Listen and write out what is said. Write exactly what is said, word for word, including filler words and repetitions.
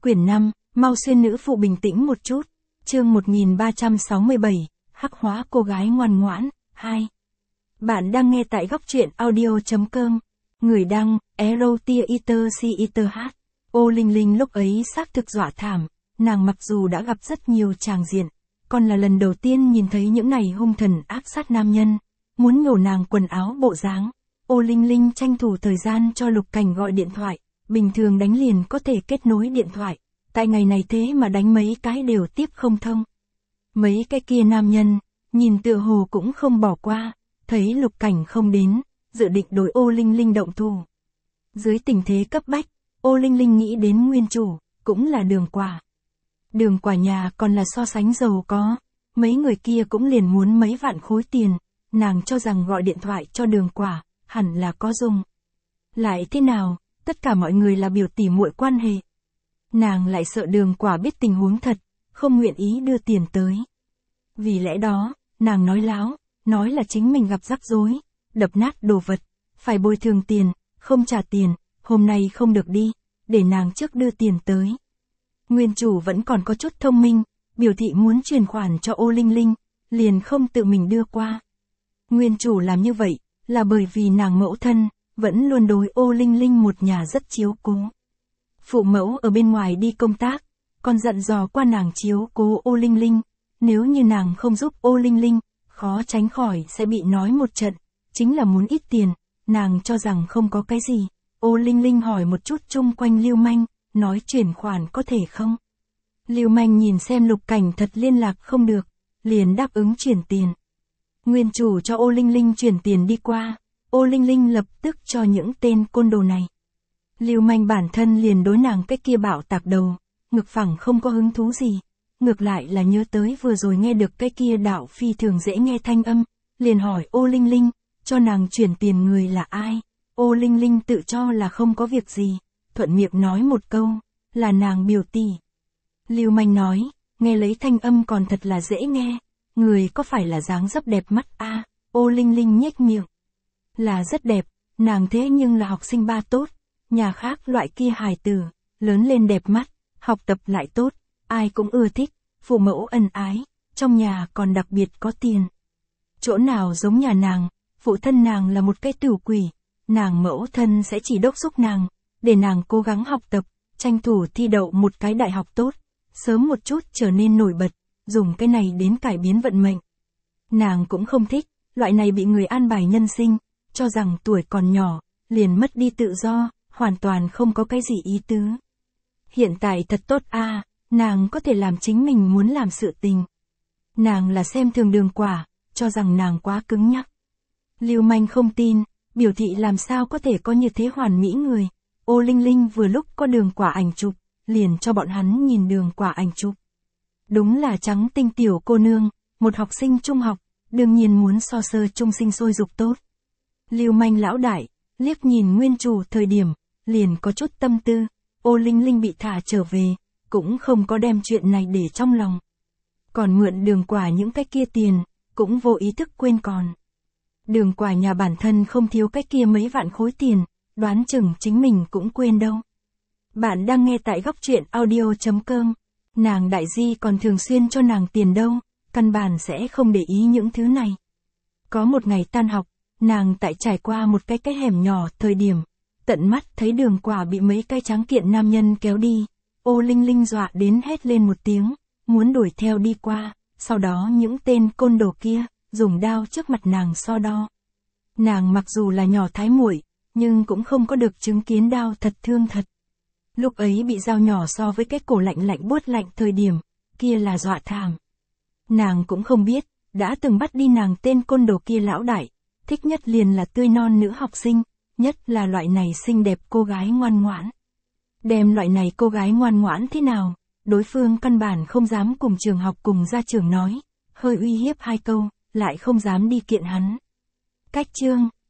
Quyển năm, Mau Xuyên nữ phụ bình tĩnh một chút. Chương một nghìn ba trăm sáu mươi bảy, Hắc hóa cô gái ngoan ngoãn, hai. Bạn đang nghe tại góc truyện audio.com. Người đăng, Erotia Eater C Eater H. Ô Linh Linh lúc ấy xác thực dọa thảm, nàng mặc dù đã gặp rất nhiều tràng diện, còn là lần đầu tiên nhìn thấy những này hung thần ác sát nam nhân, muốn nhổ nàng quần áo bộ dáng. Ô Linh Linh tranh thủ thời gian cho Lục Cảnh gọi điện thoại, bình thường đánh liền có thể kết nối điện thoại, tại ngày này thế mà đánh mấy cái đều tiếp không thông. Mấy cái kia nam nhân, nhìn tựa hồ cũng không bỏ qua, thấy Lục Cảnh không đến, dự định đối Ô Linh Linh động thủ. Dưới tình thế cấp bách, Ô Linh Linh nghĩ đến nguyên chủ, cũng là Đường Quả. Đường Quả nhà còn là so sánh giàu có, mấy người kia cũng liền muốn mấy vạn khối tiền, nàng cho rằng gọi điện thoại cho Đường Quả, hẳn là có dùng. Lại thế nào, tất cả mọi người là biểu tỷ muội quan hệ. Nàng lại sợ Đường Quả biết tình huống thật, không nguyện ý đưa tiền tới. Vì lẽ đó, nàng nói láo, nói là chính mình gặp rắc rối, đập nát đồ vật, phải bồi thường tiền, không trả tiền, hôm nay không được đi, để nàng trước đưa tiền tới. Nguyên chủ vẫn còn có chút thông minh, biểu thị muốn chuyển khoản cho Ô Linh Linh, liền không tự mình đưa qua. Nguyên chủ làm như vậy, là bởi vì nàng mẫu thân, vẫn luôn đối Ô Linh Linh một nhà rất chiếu cố. Phụ mẫu ở bên ngoài đi công tác, còn dặn dò qua nàng chiếu cố Ô Linh Linh, nếu như nàng không giúp Ô Linh Linh, khó tránh khỏi sẽ bị nói một trận, chính là muốn ít tiền, nàng cho rằng không có cái gì. Ô Linh Linh hỏi một chút chung quanh Lưu Manh, nói chuyển khoản có thể không? Lưu Manh nhìn xem Lục Cảnh thật liên lạc không được, liền đáp ứng chuyển tiền. Nguyên chủ cho Ô Linh Linh chuyển tiền đi qua, Ô Linh Linh lập tức cho những tên côn đồ này. Lưu Manh bản thân liền đối nàng cái kia bạo tạc đầu, ngực phẳng không có hứng thú gì, ngược lại là nhớ tới vừa rồi nghe được cái kia đạo phi thường dễ nghe thanh âm, liền hỏi Ô Linh Linh, cho nàng chuyển tiền người là ai? Ô Linh Linh tự cho là không có việc gì, thuận miệng nói một câu, là nàng biểu tỷ. Lưu Manh nói, nghe lấy thanh âm còn thật là dễ nghe, người có phải là dáng dấp đẹp mắt a? À? Ô Linh Linh nhếch miệng. Là rất đẹp, nàng thế nhưng là học sinh ba tốt, nhà khác loại kia hài tử, lớn lên đẹp mắt, học tập lại tốt, ai cũng ưa thích, phụ mẫu ân ái, trong nhà còn đặc biệt có tiền. Chỗ nào giống nhà nàng, phụ thân nàng là một cái tửu quỷ, nàng mẫu thân sẽ chỉ đốc thúc nàng, để nàng cố gắng học tập, tranh thủ thi đậu một cái đại học tốt, sớm một chút trở nên nổi bật, dùng cái này đến cải biến vận mệnh. Nàng cũng không thích, loại này bị người an bài nhân sinh, cho rằng tuổi còn nhỏ, liền mất đi tự do, hoàn toàn không có cái gì ý tứ. Hiện tại thật tốt a, à, nàng có thể làm chính mình muốn làm sự tình. Nàng là xem thường Đường Quả, cho rằng nàng quá cứng nhắc. Lưu Manh không tin, biểu thị làm sao có thể có như thế hoàn mỹ người. Ô Linh Linh vừa lúc có Đường Quả ảnh chụp, liền cho bọn hắn nhìn Đường Quả ảnh chụp. Đúng là trắng tinh tiểu cô nương, một học sinh trung học, đương nhiên muốn so sơ trung sinh sôi dục tốt. Lưu Manh lão đại, liếc nhìn nguyên chủ thời điểm, liền có chút tâm tư, Ô Linh Linh bị thả trở về, cũng không có đem chuyện này để trong lòng. Còn mượn Đường Quả những cái kia tiền, cũng vô ý thức quên còn. Đường Quả nhà bản thân không thiếu cái kia mấy vạn khối tiền, đoán chừng chính mình cũng quên đâu. Bạn đang nghe tại góc truyện audio.com, nàng đại di còn thường xuyên cho nàng tiền đâu, căn bản sẽ không để ý những thứ này. Có một ngày tan học, nàng tại trải qua một cái cái hẻm nhỏ thời điểm, tận mắt thấy Đường Quả bị mấy cái tráng kiện nam nhân kéo đi, Ô Linh Linh dọa đến hét lên một tiếng, muốn đuổi theo đi qua, sau đó những tên côn đồ kia, dùng đao trước mặt nàng so đo. Nàng mặc dù là nhỏ thái muội, nhưng cũng không có được chứng kiến đao thật thương thật. Lúc ấy bị dao nhỏ so với cái cổ lạnh lạnh buốt lạnh thời điểm, kia là dọa thảm. Nàng cũng không biết, đã từng bắt đi nàng tên côn đồ kia lão đại, thích nhất liền là tươi non nữ học sinh, nhất là loại này xinh đẹp cô gái ngoan ngoãn. Đem loại này cô gái ngoan ngoãn thế nào, đối phương căn bản không dám cùng trường học cùng gia trưởng nói, hơi uy hiếp hai câu, lại không dám đi kiện hắn. Cách chương,